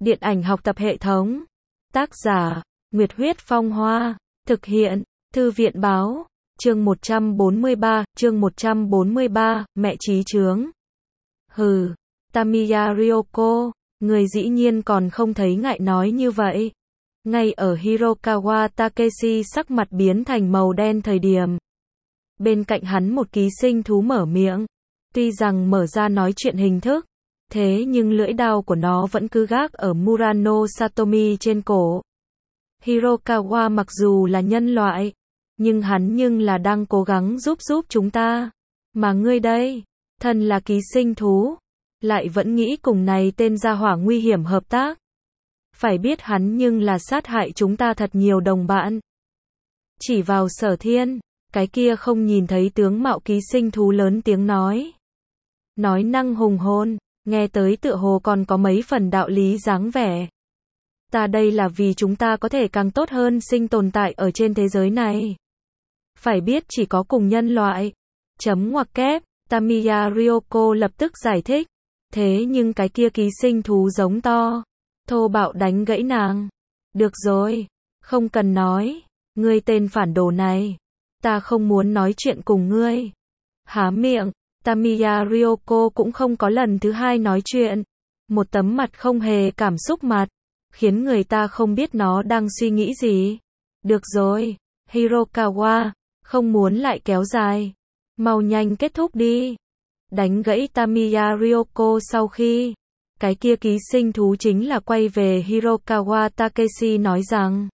Điện ảnh học tập hệ thống. Tác giả, Nguyệt Huyết Phong Hoa. Thực hiện, Thư viện Báo. Chương 143, mẹ trí chướng. Hừ, Tamiya Ryoko, người dĩ nhiên còn không thấy ngại nói như vậy. Ngay ở Hirokawa Takeshi sắc mặt biến thành màu đen thời điểm. Bên cạnh hắn một ký sinh thú mở miệng. Tuy rằng mở ra nói chuyện hình thức, thế nhưng lưỡi đao của nó vẫn cứ gác ở Murano Satomi trên cổ. Hirokawa mặc dù là nhân loại, nhưng hắn là đang cố gắng giúp chúng ta. Mà ngươi đây, thân là ký sinh thú, lại vẫn nghĩ cùng này tên gia hỏa nguy hiểm hợp tác. Phải biết hắn là sát hại chúng ta thật nhiều đồng bạn. Chỉ vào Sở Thiên, cái kia không nhìn thấy tướng mạo ký sinh thú lớn tiếng nói. Nói năng hùng hồn, nghe tới tựa hồ còn có mấy phần đạo lý dáng vẻ. Ta đây là vì chúng ta có thể càng tốt hơn sinh tồn tại ở trên thế giới này. Phải biết chỉ có cùng nhân loại. Chấm ngoặc kép, Tamiya Ryoko lập tức giải thích. Thế nhưng cái kia ký sinh thú giống to, thô bạo đánh gãy nàng. Được rồi, không cần nói, ngươi tên phản đồ này, ta không muốn nói chuyện cùng ngươi. Há miệng, Tamiya Ryoko cũng không có lần thứ hai nói chuyện. Một tấm mặt không hề cảm xúc mặt, khiến người ta không biết nó đang suy nghĩ gì. Được rồi, Hirokawa, không muốn lại kéo dài. Mau nhanh kết thúc đi. Đánh gãy Tamiya Ryoko sau khi, cái kia ký sinh thú chính là quay về Hirokawa Takeshi nói rằng.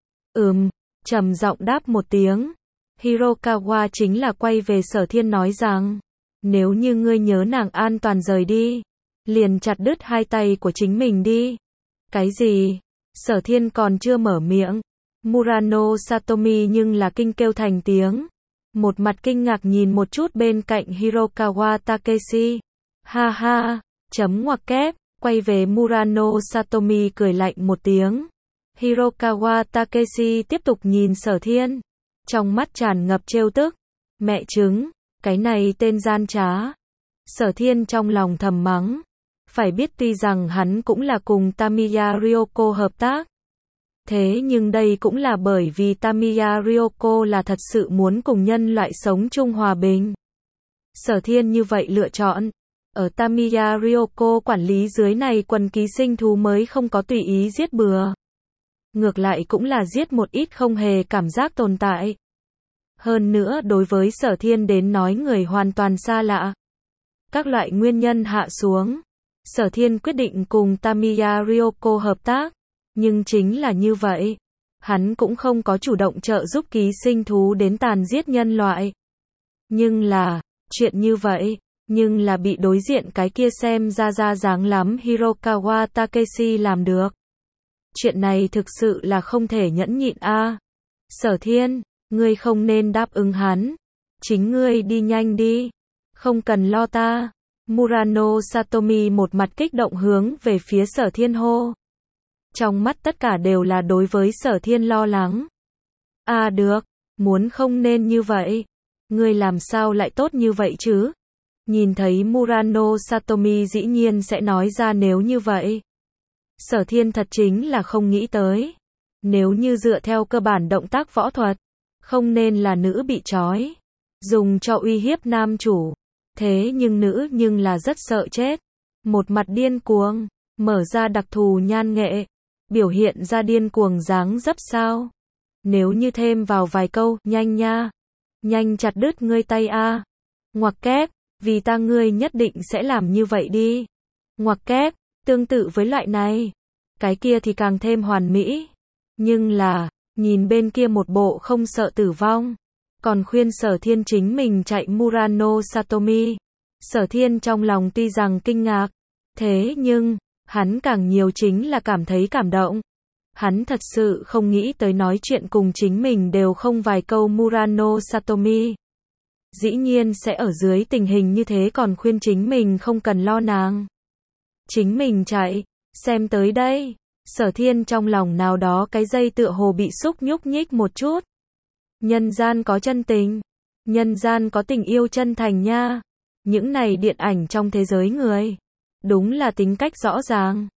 Trầm giọng đáp một tiếng. Hirokawa chính là quay về Sở Thiên nói rằng. Nếu như ngươi nhớ nàng an toàn rời đi, liền chặt đứt hai tay của chính mình đi. Cái gì? Sở Thiên còn chưa mở miệng. Murano Satomi nhưng là kinh kêu thành tiếng. Một mặt kinh ngạc nhìn một chút bên cạnh Hirokawa Takeshi. Ha ha, chấm ngoặc kép, quay về Murano Satomi cười lạnh một tiếng. Hirokawa Takeshi tiếp tục nhìn Sở Thiên. Trong mắt tràn ngập trêu tức. Mẹ trứng, cái này tên gian trá. Sở Thiên trong lòng thầm mắng. Phải biết tuy rằng hắn cũng là cùng Tamiya Ryoko hợp tác. Thế nhưng đây cũng là bởi vì Tamiya Ryoko là thật sự muốn cùng nhân loại sống chung hòa bình. Sở Thiên như vậy lựa chọn. Ở Tamiya Ryoko quản lý dưới này quần ký sinh thú mới không có tùy ý giết bừa. Ngược lại cũng là giết một ít không hề cảm giác tồn tại. Hơn nữa đối với Sở Thiên đến nói người hoàn toàn xa lạ. Các loại nguyên nhân hạ xuống. Sở Thiên quyết định cùng Tamiya Ryoko hợp tác. Nhưng chính là như vậy. Hắn cũng không có chủ động trợ giúp ký sinh thú đến tàn giết nhân loại. Nhưng là, chuyện như vậy, nhưng là bị đối diện cái kia xem ra dáng lắm Hirokawa Takeshi làm được. Chuyện này thực sự là không thể nhẫn nhịn a. Sở Thiên, ngươi không nên đáp ứng hắn. Chính ngươi đi nhanh đi. Không cần lo ta. Murano Satomi một mặt kích động hướng về phía Sở Thiên hô. Trong mắt tất cả đều là đối với Sở Thiên lo lắng. Được, muốn không nên như vậy. Ngươi làm sao lại tốt như vậy chứ? Nhìn thấy Murano Satomi dĩ nhiên sẽ nói ra nếu như vậy. Sở Thiên thật chính là không nghĩ tới. Nếu như dựa theo cơ bản động tác võ thuật, không nên là nữ bị trói, dùng cho uy hiếp nam chủ. Thế nhưng nữ là rất sợ chết. Một mặt điên cuồng, mở ra đặc thù nhan nghệ, biểu hiện ra điên cuồng dáng dấp sao. Nếu như thêm vào vài câu, nhanh nha, nhanh chặt đứt ngươi tay a. Ngoặc kép, vì ta ngươi nhất định sẽ làm như vậy đi. Ngoặc kép, tương tự với loại này, cái kia thì càng thêm hoàn mỹ. Nhưng là, nhìn bên kia một bộ không sợ tử vong, còn khuyên Sở Thiên chính mình chạy Murano Satomi. Sở Thiên trong lòng tuy rằng kinh ngạc, thế nhưng, hắn càng nhiều chính là cảm thấy cảm động. Hắn thật sự không nghĩ tới nói chuyện cùng chính mình đều không vài câu Murano Satomi. Dĩ nhiên sẽ ở dưới tình hình như thế còn khuyên chính mình không cần lo nàng. Chính mình chạy, xem tới đây. Sở Thiên trong lòng nào đó cái dây tựa hồ bị xúc nhúc nhích một chút. Nhân gian có chân tình. Nhân gian có tình yêu chân thành nha. Những này điện ảnh trong thế giới người. Đúng là tính cách rõ ràng.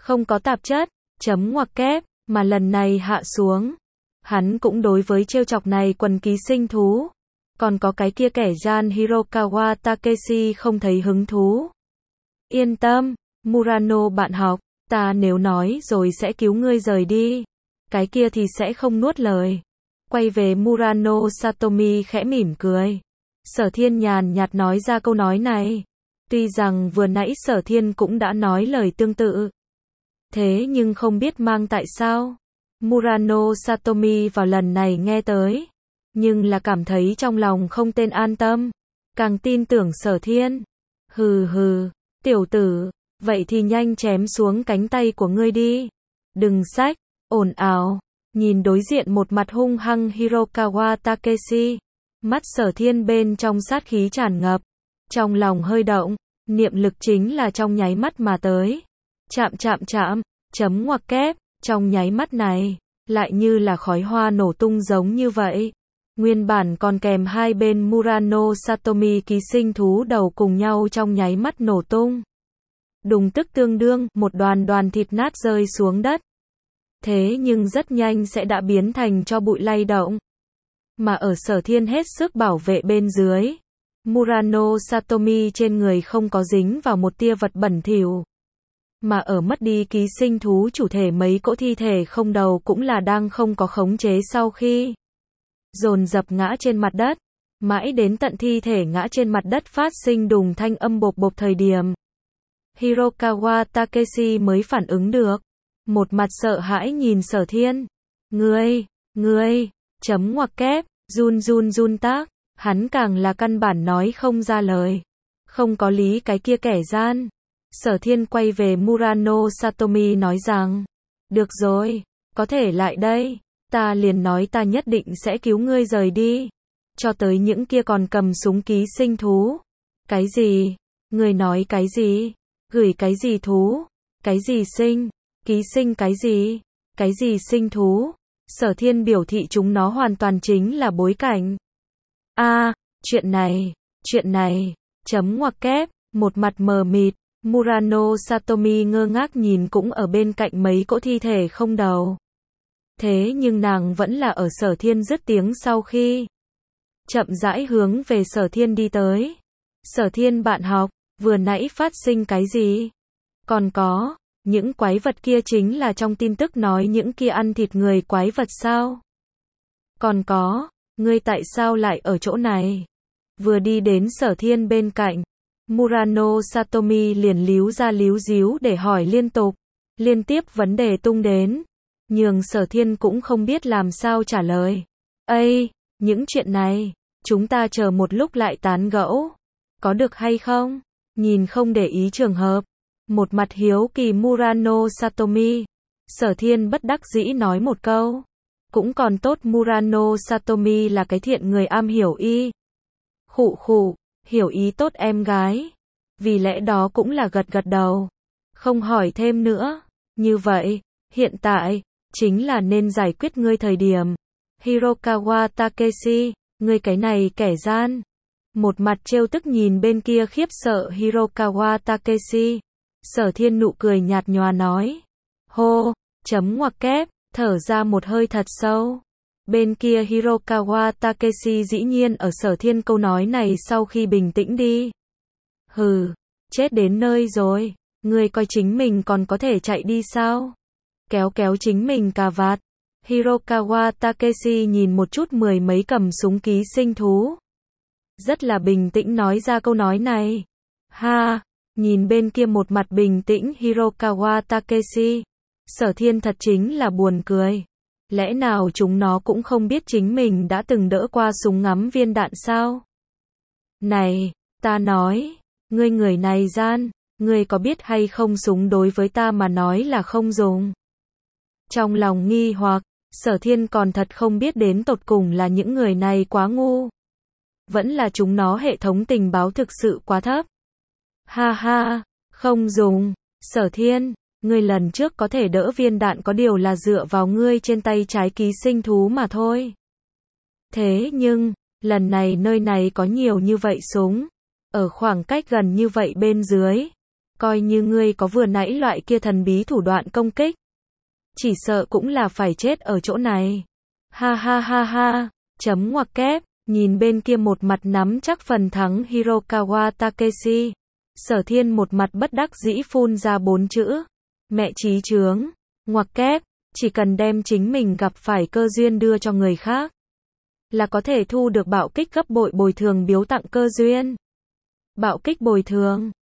không có tạp chất, chấm ngoặc kép, mà lần này hạ xuống. Hắn cũng đối với trêu chọc này quần ký sinh thú. Còn có cái kia kẻ gian Hirokawa Takeshi không thấy hứng thú. Yên tâm, Murano bạn học, ta nếu nói rồi sẽ cứu ngươi rời đi. Cái kia thì sẽ không nuốt lời. Quay về Murano Satomi khẽ mỉm cười. Sở Thiên nhàn nhạt nói ra câu nói này. Tuy rằng vừa nãy Sở Thiên cũng đã nói lời tương tự. Thế nhưng không biết mang tại sao. Murano Satomi vào lần này nghe tới. Nhưng là cảm thấy trong lòng không tên an tâm. Càng tin tưởng Sở Thiên. Hừ hừ, tiểu tử, vậy thì nhanh chém xuống cánh tay của ngươi đi. Đừng xách, ồn ào. Nhìn đối diện một mặt hung hăng Hirokawa Takeshi. Mắt Sở Thiên bên trong sát khí tràn ngập. Trong lòng hơi động, niệm lực chính là trong nháy mắt mà tới. Chạm chạm chạm, chấm ngoặc kép, trong nháy mắt này, lại như là khói hoa nổ tung giống như vậy. Nguyên bản còn kèm hai bên Murano Satomi ký sinh thú đầu cùng nhau trong nháy mắt nổ tung. Đùng tức tương đương, một đoàn thịt nát rơi xuống đất. Thế nhưng rất nhanh sẽ đã biến thành cho bụi lay động. Mà ở Sở Thiên hết sức bảo vệ bên dưới. Murano Satomi trên người không có dính vào một tia vật bẩn thỉu. Mà ở mất đi ký sinh thú chủ thể mấy cỗ thi thể không đầu cũng là đang không có khống chế sau khi dồn dập ngã trên mặt đất. Mãi đến tận thi thể ngã trên mặt đất phát sinh đùng thanh âm bộp bộp thời điểm. Hirokawa Takeshi mới phản ứng được. Một mặt sợ hãi nhìn Sở Thiên. Ngươi, chấm ngoặc kép, run tác. Hắn càng là căn bản nói không ra lời. Không có lý cái kia kẻ gian. Sở Thiên quay về Murano Satomi nói rằng. Được rồi, có thể lại đây. Ta liền nói ta nhất định sẽ cứu ngươi rời đi. Cho tới những kia còn cầm súng ký sinh thú. Cái gì? Ngươi nói cái gì? Gửi cái gì thú? Cái gì sinh? Ký sinh cái gì? Cái gì sinh thú? Sở Thiên biểu thị chúng nó hoàn toàn chính là bối cảnh. Chuyện này, chấm ngoặc kép, một mặt mờ mịt, Murano Satomi ngơ ngác nhìn cũng ở bên cạnh mấy cỗ thi thể không đầu. Thế nhưng nàng vẫn là ở Sở Thiên dứt tiếng sau khi chậm rãi hướng về Sở Thiên đi tới. Sở Thiên bạn học, vừa nãy phát sinh cái gì? Còn có, những quái vật kia chính là trong tin tức nói những kia ăn thịt người quái vật sao? Còn có, ngươi tại sao lại ở chỗ này? Vừa đi đến Sở Thiên bên cạnh, Murano Satomi liền líu ra líu díu để hỏi liên tiếp vấn đề tung đến, nhường Sở Thiên cũng không biết làm sao trả lời. Những chuyện này, chúng ta chờ một lúc lại tán gẫu, có được hay không? Nhìn không để ý trường hợp, một mặt hiếu kỳ Murano Satomi, Sở Thiên bất đắc dĩ nói một câu. Cũng còn tốt Murano Satomi là cái thiện người am hiểu y. Khụ, hiểu ý tốt em gái. Vì lẽ đó cũng là gật đầu. Không hỏi thêm nữa. Như vậy, hiện tại, chính là nên giải quyết ngươi thời điểm. Hirokawa Takeshi, ngươi cái này kẻ gian. Một mặt trêu tức nhìn bên kia khiếp sợ Hirokawa Takeshi. Sở Thiên nụ cười nhạt nhòa nói. Hô, chấm ngoặc kép. Thở ra một hơi thật sâu. Bên kia Hirokawa Takeshi dĩ nhiên ở Sở Thiên câu nói này sau khi bình tĩnh đi. Hừ, chết đến nơi rồi. Ngươi coi chính mình còn có thể chạy đi sao? Kéo chính mình cà vạt. Hirokawa Takeshi nhìn một chút mười mấy cầm súng ký sinh thú. Rất là bình tĩnh nói ra câu nói này. Nhìn bên kia một mặt bình tĩnh Hirokawa Takeshi. Sở Thiên thật chính là buồn cười. Lẽ nào chúng nó cũng không biết chính mình đã từng đỡ qua súng ngắm viên đạn sao? Này, ta nói, ngươi người này gian, ngươi có biết hay không súng đối với ta mà nói là không dùng. Trong lòng nghi hoặc, Sở Thiên còn thật không biết đến tột cùng là những người này quá ngu. Vẫn là chúng nó hệ thống tình báo thực sự quá thấp. Không dùng, Sở Thiên. Ngươi lần trước có thể đỡ viên đạn có điều là dựa vào ngươi trên tay trái ký sinh thú mà thôi. Thế nhưng, lần này nơi này có nhiều như vậy súng. Ở khoảng cách gần như vậy bên dưới. Coi như ngươi có vừa nãy loại kia thần bí thủ đoạn công kích. Chỉ sợ cũng là phải chết ở chỗ này. Ha ha ha ha. Chấm ngoặc kép. Nhìn bên kia một mặt nắm chắc phần thắng Hirokawa Takeshi. Sở Thiên một mặt bất đắc dĩ phun ra 4 chữ. Mẹ chí chướng. Ngoặc kép. Chỉ cần đem chính mình gặp phải cơ duyên đưa cho người khác, là có thể thu được bạo kích gấp bội bồi thường biếu tặng cơ duyên. Bạo kích bồi thường.